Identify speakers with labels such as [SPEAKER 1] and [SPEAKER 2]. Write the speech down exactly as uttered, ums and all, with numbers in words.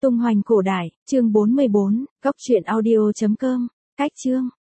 [SPEAKER 1] Tung hoành cổ đại, chương bốn mươi bốn, góc truyện audio chấm com, cách chương.